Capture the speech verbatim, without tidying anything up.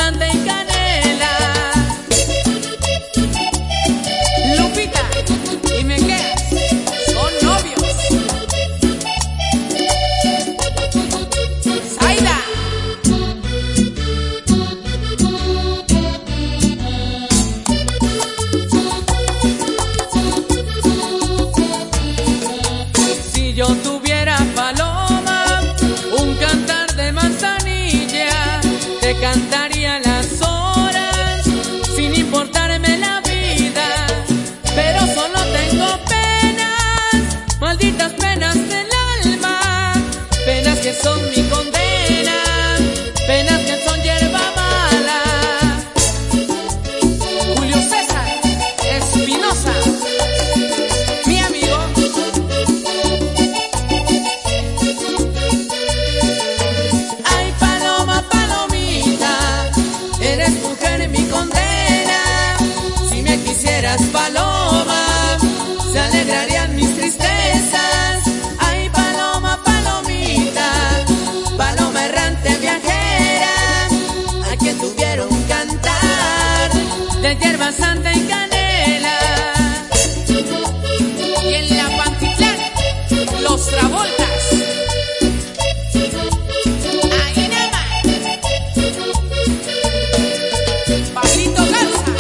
Santa y canela. Lupita y Mequeas son novios. Zaida. Si yo tuviera paloma, un cantar de manzanilla, te cantaría las horas sin importarme la vida. Pero solo tengo penas, malditas penas del alma, penas que son mi condena, penas que son hierba mala. Julio César Espinosa, mi amigo. Ay, paloma, palomita, eres mujer mi condena. Si me quisieras, paloma, se alegrarían mis tristezas. Ay, paloma, palomita, paloma errante viajera, a quien tuviera un cantar de hierba santa y canela. Y en la Pantitlán, los Travoltas. Ahí nada más. Pablito Garza.